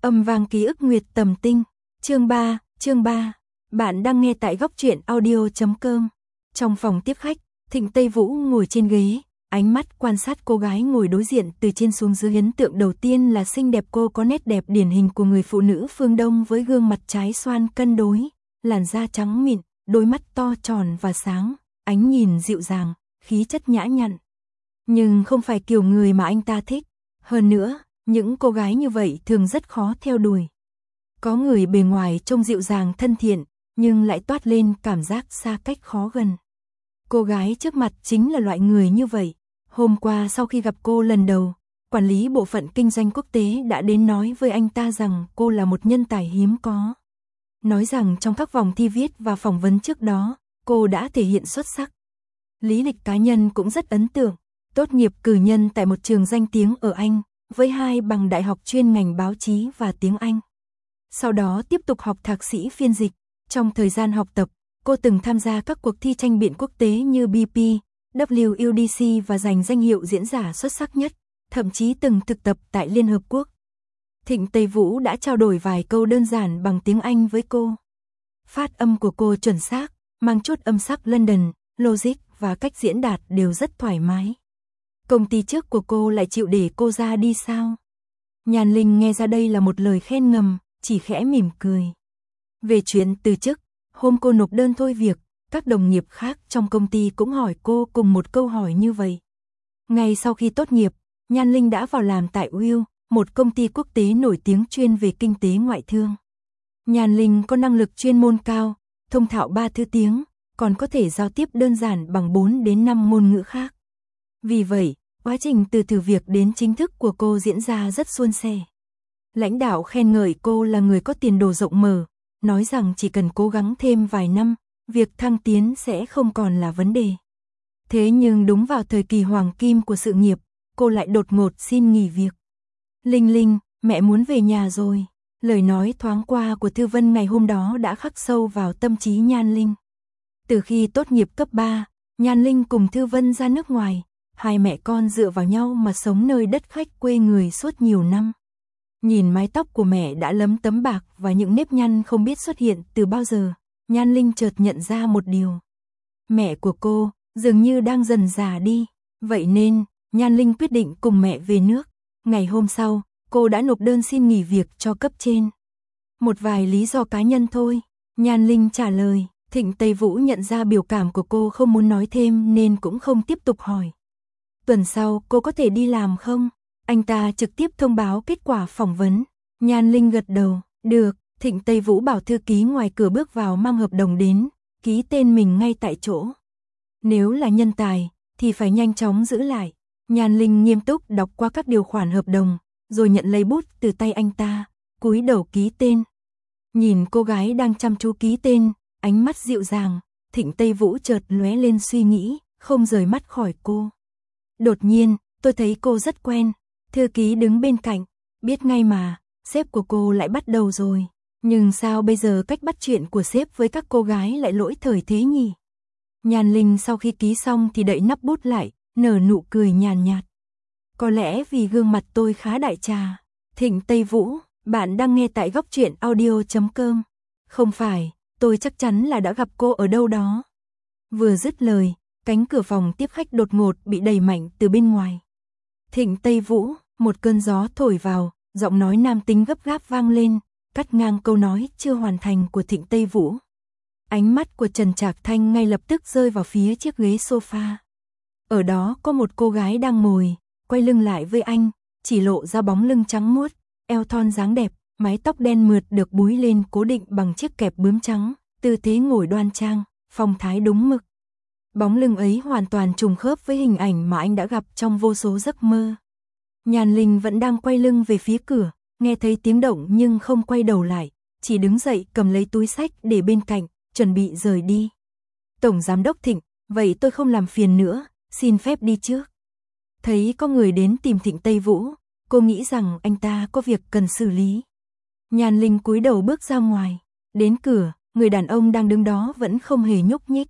Âm vang ký ức Nguyệt Tầm Tinh, chương 3, bạn đang nghe tại góc truyện audio.com. Trong phòng tiếp khách, Thịnh Tây Vũ ngồi trên ghế, ánh mắt quan sát cô gái ngồi đối diện từ trên xuống dưới. Ấn tượng đầu tiên là xinh đẹp, cô có nét đẹp điển hình của người phụ nữ phương Đông với gương mặt trái xoan cân đối, làn da trắng mịn, đôi mắt to tròn và sáng, ánh nhìn dịu dàng, khí chất nhã nhặn. Nhưng không phải kiểu người mà anh ta thích. Hơn nữa, những cô gái như vậy thường rất khó theo đuổi. Có người bề ngoài trông dịu dàng thân thiện, nhưng lại toát lên cảm giác xa cách khó gần. Cô gái trước mặt chính là loại người như vậy. Hôm qua sau khi gặp cô lần đầu, quản lý bộ phận kinh doanh quốc tế đã đến nói với anh ta rằng cô là một nhân tài hiếm có. Nói rằng trong các vòng thi viết và phỏng vấn trước đó, cô đã thể hiện xuất sắc. Lý lịch cá nhân cũng rất ấn tượng, tốt nghiệp cử nhân tại một trường danh tiếng ở Anh, với 2 bằng đại học chuyên ngành báo chí và tiếng Anh. Sau đó tiếp tục học thạc sĩ phiên dịch. Trong thời gian học tập, cô từng tham gia các cuộc thi tranh biện quốc tế như BP, WUDC và giành danh hiệu diễn giả xuất sắc nhất, thậm chí từng thực tập tại Liên Hợp Quốc. Thịnh Tây Vũ đã trao đổi vài câu đơn giản bằng tiếng Anh với cô. Phát âm của cô chuẩn xác, mang chút âm sắc London, logic và cách diễn đạt đều rất thoải mái. Công ty trước của cô lại chịu để cô ra đi sao? Nhan Linh nghe ra đây là một lời khen ngầm, chỉ khẽ mỉm cười. Về chuyện từ chức, hôm cô nộp đơn thôi việc, các đồng nghiệp khác trong công ty cũng hỏi cô cùng một câu hỏi như vậy. Ngay sau khi tốt nghiệp, Nhan Linh đã vào làm tại Will, một công ty quốc tế nổi tiếng chuyên về kinh tế ngoại thương. Nhan Linh có năng lực chuyên môn cao, thông thạo 3 thứ tiếng, còn có thể giao tiếp đơn giản bằng 4 đến 5 ngôn ngữ khác. Vì vậy, quá trình từ thử việc đến chính thức của cô diễn ra rất suôn sẻ. Lãnh đạo khen ngợi cô là người có tiền đồ rộng mở, nói rằng chỉ cần cố gắng thêm vài năm, việc thăng tiến sẽ không còn là vấn đề. Thế nhưng đúng vào thời kỳ hoàng kim của sự nghiệp, cô lại đột ngột xin nghỉ việc. Linh Linh, mẹ muốn về nhà rồi. Lời nói thoáng qua của Thư Vân ngày hôm đó đã khắc sâu vào tâm trí Nhan Linh. Từ khi tốt nghiệp cấp 3, Nhan Linh cùng Thư Vân ra nước ngoài, hai mẹ con dựa vào nhau mà sống nơi đất khách quê người suốt nhiều năm. Nhìn mái tóc của mẹ đã lấm tấm bạc và những nếp nhăn không biết xuất hiện từ bao giờ, Nhan Linh chợt nhận ra một điều. Mẹ của cô dường như đang dần già đi, vậy nên Nhan Linh quyết định cùng mẹ về nước. Ngày hôm sau, cô đã nộp đơn xin nghỉ việc cho cấp trên. Một vài lý do cá nhân thôi, Nhan Linh trả lời. Thịnh Tây Vũ nhận ra biểu cảm của cô không muốn nói thêm nên cũng không tiếp tục hỏi. Tuần sau cô có thể đi làm không? Anh ta trực tiếp thông báo kết quả phỏng vấn. Nhan Linh gật đầu, được. Thịnh Tây Vũ bảo thư ký ngoài cửa bước vào mang hợp đồng đến, ký tên mình ngay tại chỗ. Nếu là nhân tài, thì phải nhanh chóng giữ lại. Nhan Linh nghiêm túc đọc qua các điều khoản hợp đồng, rồi nhận lấy bút từ tay anh ta, cúi đầu ký tên. Nhìn cô gái đang chăm chú ký tên, ánh mắt dịu dàng, Thịnh Tây Vũ chợt lóe lên suy nghĩ, không rời mắt khỏi cô. Đột nhiên, tôi thấy cô rất quen. Thư ký đứng bên cạnh, biết ngay mà, sếp của cô lại bắt đầu rồi. Nhưng sao bây giờ cách bắt chuyện của sếp với các cô gái lại lỗi thời thế nhỉ? Nhan Linh sau khi ký xong thì đậy nắp bút lại, nở nụ cười nhàn nhạt. Có lẽ vì gương mặt tôi khá đại trà. Thịnh Tây Vũ, bạn đang nghe tại góc truyện audio.com. Không phải, tôi chắc chắn là đã gặp cô ở đâu đó. Vừa dứt lời, cánh cửa phòng tiếp khách đột ngột bị đẩy mạnh từ bên ngoài. Thịnh Tây Vũ, một cơn gió thổi vào, giọng nói nam tính gấp gáp vang lên, cắt ngang câu nói chưa hoàn thành của Thịnh Tây Vũ. Ánh mắt của Trần Trạc Thanh ngay lập tức rơi vào phía chiếc ghế sofa. Ở đó có một cô gái đang ngồi, quay lưng lại với anh, chỉ lộ ra bóng lưng trắng muốt, eo thon dáng đẹp, mái tóc đen mượt được búi lên cố định bằng chiếc kẹp bướm trắng, tư thế ngồi đoan trang, phong thái đúng mực. Bóng lưng ấy hoàn toàn trùng khớp với hình ảnh mà anh đã gặp trong vô số giấc mơ. Nhan Linh vẫn đang quay lưng về phía cửa, nghe thấy tiếng động nhưng không quay đầu lại, chỉ đứng dậy cầm lấy túi xách để bên cạnh, chuẩn bị rời đi. Tổng giám đốc Thịnh, vậy tôi không làm phiền nữa, xin phép đi trước. Thấy có người đến tìm Thịnh Tây Vũ, cô nghĩ rằng anh ta có việc cần xử lý. Nhan Linh cúi đầu bước ra ngoài, đến cửa, người đàn ông đang đứng đó vẫn không hề nhúc nhích.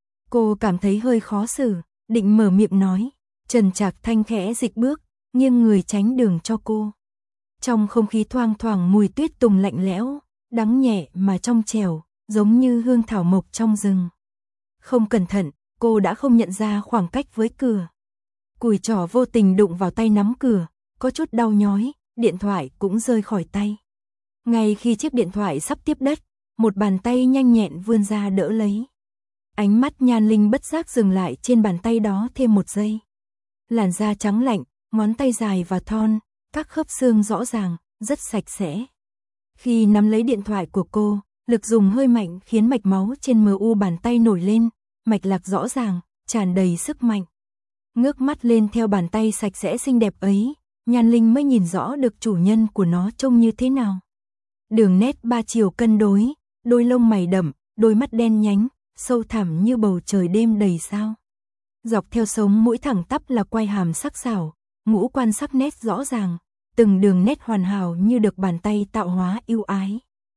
Cô cảm thấy hơi khó xử, định mở miệng nói, Trần Trạc Thanh khẽ dịch bước, nghiêng người tránh đường cho cô. Trong không khí thoang thoảng mùi tuyết tùng lạnh lẽo, đắng nhẹ mà trong trẻo, giống như hương thảo mộc trong rừng. Không cẩn thận, cô đã không nhận ra khoảng cách với cửa. Cùi trỏ vô tình đụng vào tay nắm cửa, có chút đau nhói, điện thoại cũng rơi khỏi tay. Ngay khi chiếc điện thoại sắp tiếp đất, một bàn tay nhanh nhẹn vươn ra đỡ lấy. Ánh mắt Nhan Linh bất giác dừng lại trên bàn tay đó thêm một giây. Làn da trắng lạnh, ngón tay dài và thon, các khớp xương rõ ràng, rất sạch sẽ. Khi nắm lấy điện thoại của cô, lực dùng hơi mạnh khiến mạch máu trên mu bàn tay nổi lên, mạch lạc rõ ràng, tràn đầy sức mạnh. Ngước mắt lên theo bàn tay sạch sẽ xinh đẹp ấy, Nhan Linh mới nhìn rõ được chủ nhân của nó trông như thế nào. Đường nét ba chiều cân đối, đôi lông mày đậm, đôi mắt đen nhánh, sâu thẳm như bầu trời đêm đầy sao. Dọc theo sống mũi thẳng tắp là quai hàm sắc sảo, ngũ quan sắc nét rõ ràng, từng đường nét hoàn hảo như được bàn tay tạo hóa ưu ái.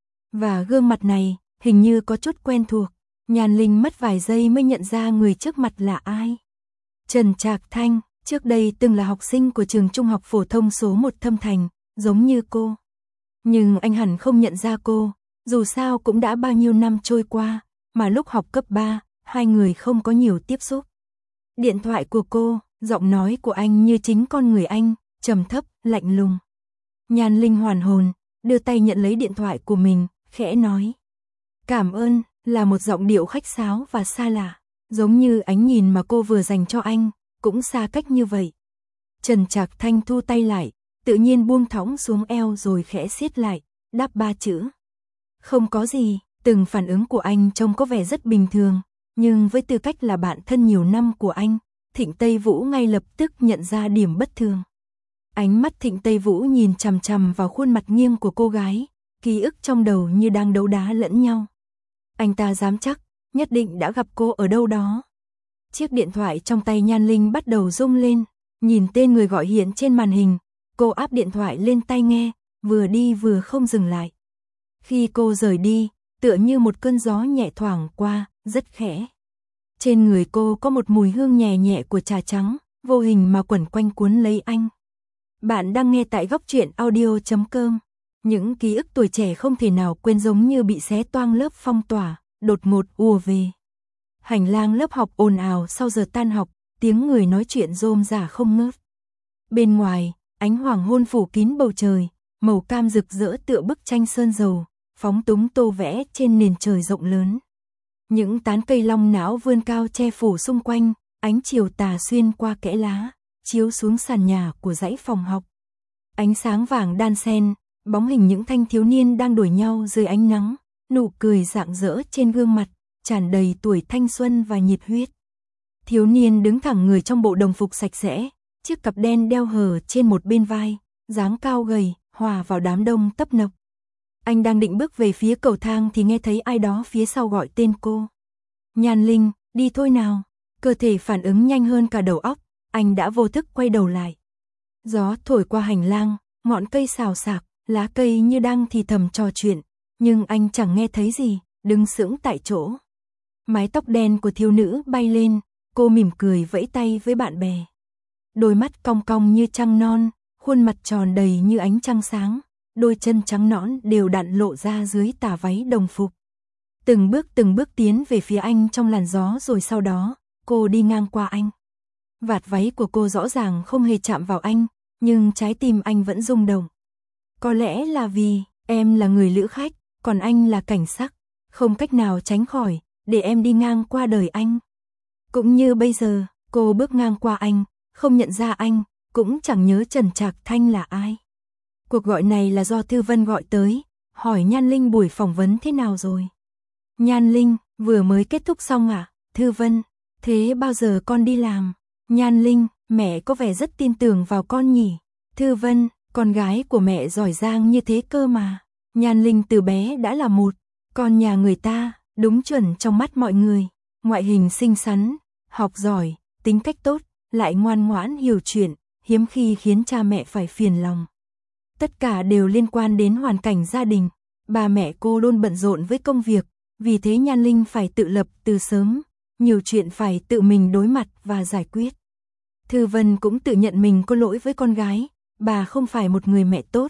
Và gương mặt này, hình như có chút quen thuộc, Nhan Linh mất vài giây mới nhận ra người trước mặt là ai. Trần Trạc Thanh, trước đây từng là học sinh của trường trung học phổ thông số 1 Thâm Thành, giống như cô. Nhưng anh hẳn không nhận ra cô, dù sao cũng đã bao nhiêu năm trôi qua, mà lúc học cấp 3, hai người không có nhiều tiếp xúc. Điện thoại của cô, giọng nói của anh như chính con người anh, trầm thấp, lạnh lùng. Nhan Linh hoàn hồn, đưa tay nhận lấy điện thoại của mình, khẽ nói. Cảm ơn, là một giọng điệu khách sáo và xa lạ, giống như ánh nhìn mà cô vừa dành cho anh, cũng xa cách như vậy. Trần Trạc Thanh thu tay lại, tự nhiên buông thõng xuống eo rồi khẽ siết lại, đáp 3 chữ. Không có gì, từng phản ứng của anh trông có vẻ rất bình thường, nhưng với tư cách là bạn thân nhiều năm của anh, Thịnh Tây Vũ ngay lập tức nhận ra điểm bất thường. Ánh mắt Thịnh Tây Vũ nhìn chằm chằm vào khuôn mặt nghiêng của cô gái, ký ức trong đầu như đang đấu đá lẫn nhau. Anh ta dám chắc, nhất định đã gặp cô ở đâu đó. Chiếc điện thoại trong tay Nhan Linh bắt đầu rung lên, nhìn tên người gọi hiện trên màn hình, cô áp điện thoại lên tai nghe, vừa đi vừa không dừng lại. Khi cô rời đi, tựa như một cơn gió nhẹ thoảng qua, rất khẽ. Trên người cô có một mùi hương nhẹ nhẹ của trà trắng, vô hình mà quẩn quanh cuốn lấy anh. Bạn đang nghe tại góc truyện audio.com. Những ký ức tuổi trẻ không thể nào quên giống như bị xé toang lớp phong tỏa, đột ngột ùa về. Hành lang lớp học ồn ào sau giờ tan học, tiếng người nói chuyện rôm rả không ngớt. Bên ngoài, ánh hoàng hôn phủ kín bầu trời, màu cam rực rỡ tựa bức tranh sơn dầu, phóng túng tô vẽ trên nền trời rộng lớn. Những tán cây long não vươn cao che phủ xung quanh, ánh chiều tà xuyên qua kẽ lá, chiếu xuống sàn nhà của dãy phòng học. Ánh sáng vàng đan xen, bóng hình những thanh thiếu niên đang đuổi nhau dưới ánh nắng, nụ cười rạng rỡ trên gương mặt, tràn đầy tuổi thanh xuân và nhiệt huyết. Thiếu niên đứng thẳng người trong bộ đồng phục sạch sẽ, chiếc cặp đen đeo hờ trên một bên vai, dáng cao gầy, hòa vào đám đông tấp nập. Anh đang định bước về phía cầu thang thì nghe thấy ai đó phía sau gọi tên cô. Nhan Linh, đi thôi nào. Cơ thể phản ứng nhanh hơn cả đầu óc, anh đã vô thức quay đầu lại. Gió thổi qua hành lang, ngọn cây xào xạc, lá cây như đang thì thầm trò chuyện, nhưng anh chẳng nghe thấy gì, đứng sững tại chỗ. Mái tóc đen của thiếu nữ bay lên, cô mỉm cười vẫy tay với bạn bè. Đôi mắt cong cong như trăng non, khuôn mặt tròn đầy như ánh trăng sáng, đôi chân trắng nõn đều đặn lộ ra dưới tà váy đồng phục. Từng bước tiến về phía anh trong làn gió rồi sau đó, cô đi ngang qua anh. Vạt váy của cô rõ ràng không hề chạm vào anh, nhưng trái tim anh vẫn rung động. Có lẽ là vì em là người lữ khách, còn anh là cảnh sắc, không cách nào tránh khỏi, để em đi ngang qua đời anh. Cũng như bây giờ, cô bước ngang qua anh, không nhận ra anh, cũng chẳng nhớ Trần Trạc Thanh là ai. Cuộc gọi này là do Thư Vân gọi tới, hỏi Nhan Linh buổi phỏng vấn thế nào rồi. Nhan Linh, vừa mới kết thúc xong à? Thư Vân, thế bao giờ con đi làm? Nhan Linh, mẹ có vẻ rất tin tưởng vào con nhỉ? Thư Vân, con gái của mẹ giỏi giang như thế cơ mà. Nhan Linh từ bé đã là một con nhà người ta, đúng chuẩn trong mắt mọi người. Ngoại hình xinh xắn, học giỏi, tính cách tốt, lại ngoan ngoãn hiểu chuyện, hiếm khi khiến cha mẹ phải phiền lòng. Tất cả đều liên quan đến hoàn cảnh gia đình. Ba mẹ cô luôn bận rộn với công việc, vì thế Nhan Linh phải tự lập từ sớm, nhiều chuyện phải tự mình đối mặt và giải quyết. Thư Vân cũng tự nhận mình có lỗi với con gái, bà không phải một người mẹ tốt,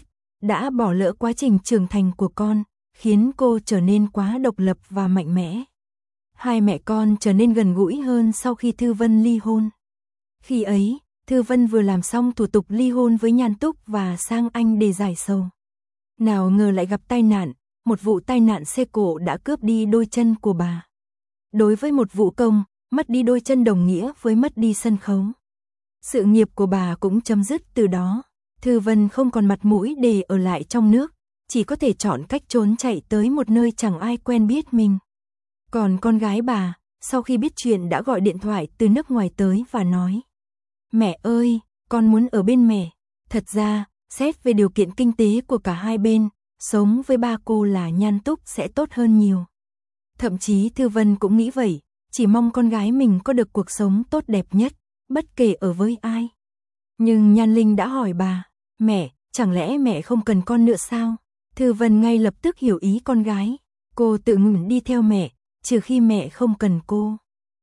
đã bỏ lỡ quá trình trưởng thành của con, khiến cô trở nên quá độc lập và mạnh mẽ. Hai mẹ con trở nên gần gũi hơn sau khi Thư Vân ly hôn. Khi ấy, Thư Vân vừa làm xong thủ tục ly hôn với Nhan Túc và sang Anh để giải sầu. Nào ngờ lại gặp tai nạn, một vụ tai nạn xe cộ đã cướp đi đôi chân của bà. Đối với một vũ công, mất đi đôi chân đồng nghĩa với mất đi sân khấu. Sự nghiệp của bà cũng chấm dứt từ đó. Thư Vân không còn mặt mũi để ở lại trong nước, chỉ có thể chọn cách trốn chạy tới một nơi chẳng ai quen biết mình. Còn con gái bà, sau khi biết chuyện đã gọi điện thoại từ nước ngoài tới và nói: "Mẹ ơi, con muốn ở bên mẹ." Thật ra, xét về điều kiện kinh tế của cả hai bên, sống với ba cô là Nhan Túc sẽ tốt hơn nhiều. Thậm chí Thư Vân cũng nghĩ vậy, chỉ mong con gái mình có được cuộc sống tốt đẹp nhất, bất kể ở với ai. Nhưng Nhan Linh đã hỏi bà: "Mẹ, chẳng lẽ mẹ không cần con nữa sao?" Thư Vân ngay lập tức hiểu ý con gái. Cô tự nguyện đi theo mẹ, trừ khi mẹ không cần cô.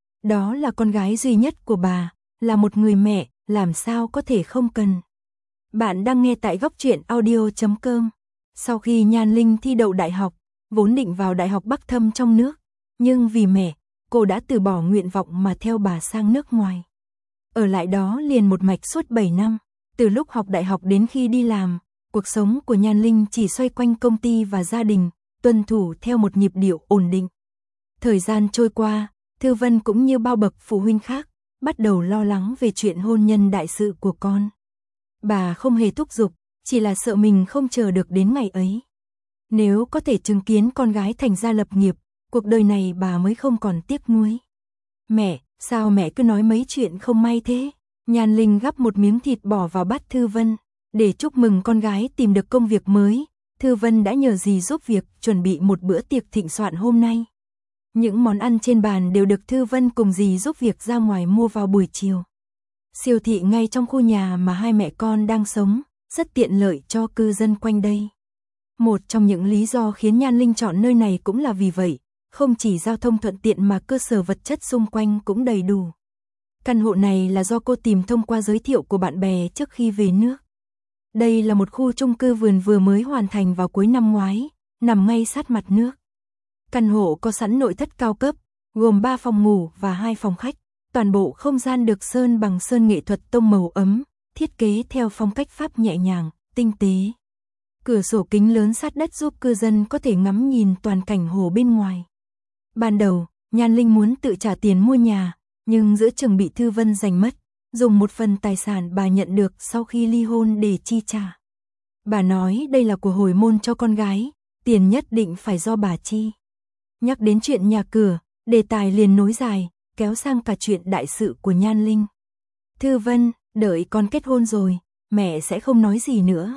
Đó là con gái duy nhất của bà, là một người mẹ, làm sao có thể không cần. Bạn đang nghe tại Góc Truyện Audio.com. Sau khi Nhan Linh thi đậu đại học, vốn định vào Đại học Bắc Thâm trong nước, nhưng vì mẹ, cô đã từ bỏ nguyện vọng mà theo bà sang nước ngoài. Ở lại đó liền một mạch suốt 7 năm, từ lúc học đại học đến khi đi làm, cuộc sống của Nhan Linh chỉ xoay quanh công ty và gia đình, tuân thủ theo một nhịp điệu ổn định. Thời gian trôi qua, Thư Vân cũng như bao bậc phụ huynh khác, bắt đầu lo lắng về chuyện hôn nhân đại sự của con. Bà không hề thúc giục, chỉ là sợ mình không chờ được đến ngày ấy. Nếu có thể chứng kiến con gái thành gia lập nghiệp, cuộc đời này bà mới không còn tiếc nuối. "Mẹ, sao mẹ cứ nói mấy chuyện không may thế?" Nhan Linh gắp một miếng thịt bỏ vào bát Thư Vân. Để chúc mừng con gái tìm được công việc mới, Thư Vân đã nhờ dì giúp việc chuẩn bị một bữa tiệc thịnh soạn hôm nay. Những món ăn trên bàn đều được Thư Vân cùng dì giúp việc ra ngoài mua vào buổi chiều. Siêu thị ngay trong khu nhà mà hai mẹ con đang sống, rất tiện lợi cho cư dân quanh đây. Một trong những lý do khiến Nhan Linh chọn nơi này cũng là vì vậy, không chỉ giao thông thuận tiện mà cơ sở vật chất xung quanh cũng đầy đủ. Căn hộ này là do cô tìm thông qua giới thiệu của bạn bè trước khi về nước. Đây là một khu chung cư vườn vừa mới hoàn thành vào cuối năm ngoái, nằm ngay sát mặt nước. Căn hộ có sẵn nội thất cao cấp, gồm 3 phòng ngủ và 2 phòng khách. Toàn bộ không gian được sơn bằng sơn nghệ thuật tông màu ấm, thiết kế theo phong cách Pháp nhẹ nhàng, tinh tế. Cửa sổ kính lớn sát đất giúp cư dân có thể ngắm nhìn toàn cảnh hồ bên ngoài. Ban đầu, Nhan Linh muốn tự trả tiền mua nhà, nhưng giữa chừng bị Thư Vân giành mất, dùng một phần tài sản bà nhận được sau khi ly hôn để chi trả. Bà nói đây là của hồi môn cho con gái, tiền nhất định phải do bà chi. Nhắc đến chuyện nhà cửa, đề tài liền nối dài, kéo sang cả chuyện đại sự của Nhan Linh. "Thư Vân, đợi con kết hôn rồi, mẹ sẽ không nói gì nữa."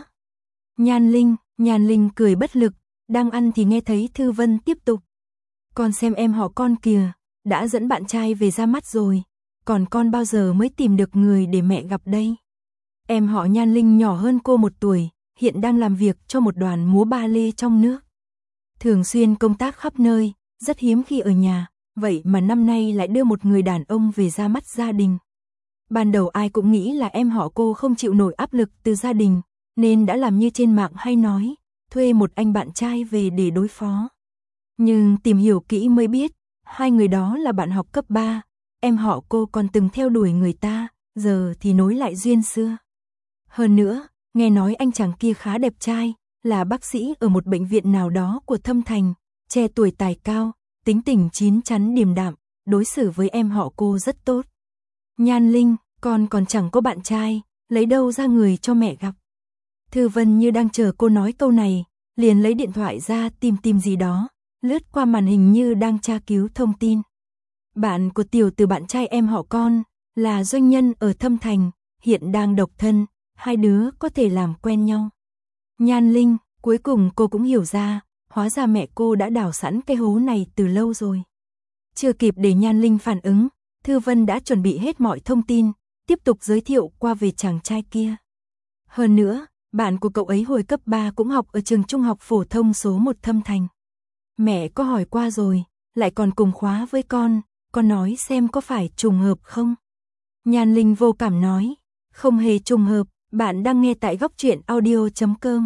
Nhan Linh cười bất lực, đang ăn thì nghe thấy Thư Vân tiếp tục: "Con xem em họ con kìa, đã dẫn bạn trai về ra mắt rồi, còn con bao giờ mới tìm được người để mẹ gặp đây?" Em họ Nhan Linh nhỏ hơn cô 1 tuổi, hiện đang làm việc cho một đoàn múa ba lê trong nước. Thường xuyên công tác khắp nơi, rất hiếm khi ở nhà, vậy mà năm nay lại đưa một người đàn ông về ra mắt gia đình. Ban đầu ai cũng nghĩ là em họ cô không chịu nổi áp lực từ gia đình, nên đã làm như trên mạng hay nói, thuê một anh bạn trai về để đối phó. Nhưng tìm hiểu kỹ mới biết, hai người đó là bạn học cấp 3, em họ cô còn từng theo đuổi người ta, giờ thì nối lại duyên xưa. Hơn nữa, nghe nói anh chàng kia khá đẹp trai, là bác sĩ ở một bệnh viện nào đó của Thâm Thành, trẻ tuổi tài cao, tính tình chín chắn điềm đạm, đối xử với em họ cô rất tốt. "Nhan Linh, con còn chẳng có bạn trai, lấy đâu ra người cho mẹ gặp?" Thư Vân như đang chờ cô nói câu này, liền lấy điện thoại ra tìm gì đó, lướt qua màn hình như đang tra cứu thông tin. "Bạn của Tiểu Từ bạn trai em họ con, là doanh nhân ở Thâm Thành, hiện đang độc thân, hai đứa có thể làm quen nhau." Nhan Linh, cuối cùng cô cũng hiểu ra, hóa ra mẹ cô đã đào sẵn cái hố này từ lâu rồi. Chưa kịp để Nhan Linh phản ứng, Thư Vân đã chuẩn bị hết mọi thông tin, tiếp tục giới thiệu qua về chàng trai kia. Hơn nữa, bạn của cậu ấy hồi cấp 3 cũng học ở trường trung học phổ thông số 1 Thâm Thành. "Mẹ có hỏi qua rồi, lại còn cùng khóa với con nói xem có phải trùng hợp không?" Nhan Linh vô cảm nói: "Không hề trùng hợp, bạn đang nghe tại Góc Truyện Audio.com.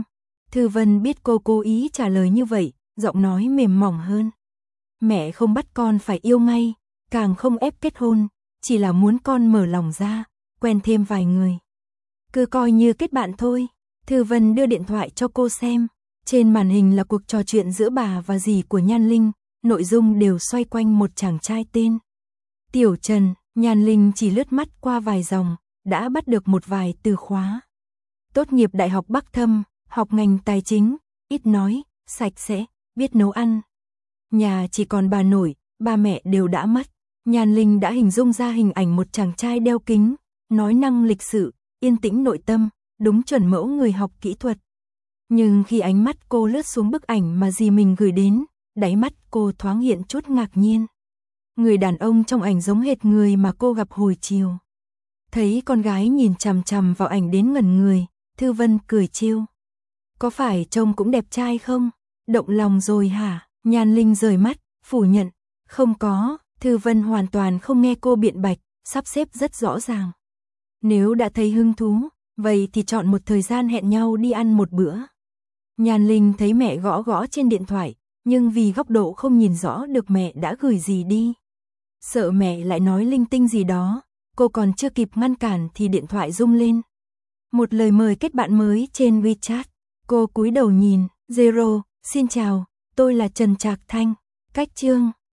Thư Vân biết cô cố ý trả lời như vậy, giọng nói mềm mỏng hơn. Mẹ không bắt con phải yêu ngay, càng không ép kết hôn, chỉ là muốn con mở lòng ra, quen thêm vài người. Cứ coi như kết bạn thôi. Thư Vân đưa điện thoại cho cô xem. Trên màn hình là cuộc trò chuyện giữa bà và dì của Nhan Linh, nội dung đều xoay quanh một chàng trai tên Tiểu Trần. Nhan Linh chỉ lướt mắt qua vài dòng, đã bắt được một vài từ khóa. Tốt nghiệp Đại học Bắc Thâm, học ngành tài chính, ít nói, sạch sẽ, biết nấu ăn. Nhà chỉ còn bà nội, ba mẹ đều đã mất. Nhan Linh đã hình dung ra hình ảnh một chàng trai đeo kính, nói năng lịch sự, yên tĩnh nội tâm, đúng chuẩn mẫu người học kỹ thuật. Nhưng khi ánh mắt cô lướt xuống bức ảnh mà dì mình gửi đến, đáy mắt cô thoáng hiện chút ngạc nhiên. Người đàn ông trong ảnh giống hệt người mà cô gặp hồi chiều. Thấy con gái nhìn chằm chằm vào ảnh đến ngẩn người, Thư Vân cười trêu. Có phải trông cũng đẹp trai không? Động lòng rồi hả? Nhan Linh rời mắt, phủ nhận. Không có, Thư Vân hoàn toàn không nghe cô biện bạch, sắp xếp rất rõ ràng. Nếu đã thấy hứng thú, vậy thì chọn một thời gian hẹn nhau đi ăn một bữa. Nhan Linh thấy mẹ gõ gõ trên điện thoại, nhưng vì góc độ không nhìn rõ được mẹ đã gửi gì đi. Sợ mẹ lại nói linh tinh gì đó, cô còn chưa kịp ngăn cản thì điện thoại rung lên. Một lời mời kết bạn mới trên WeChat. Cô cúi đầu nhìn, Zero, xin chào, tôi là Trần Trạc Thanh, cách chương.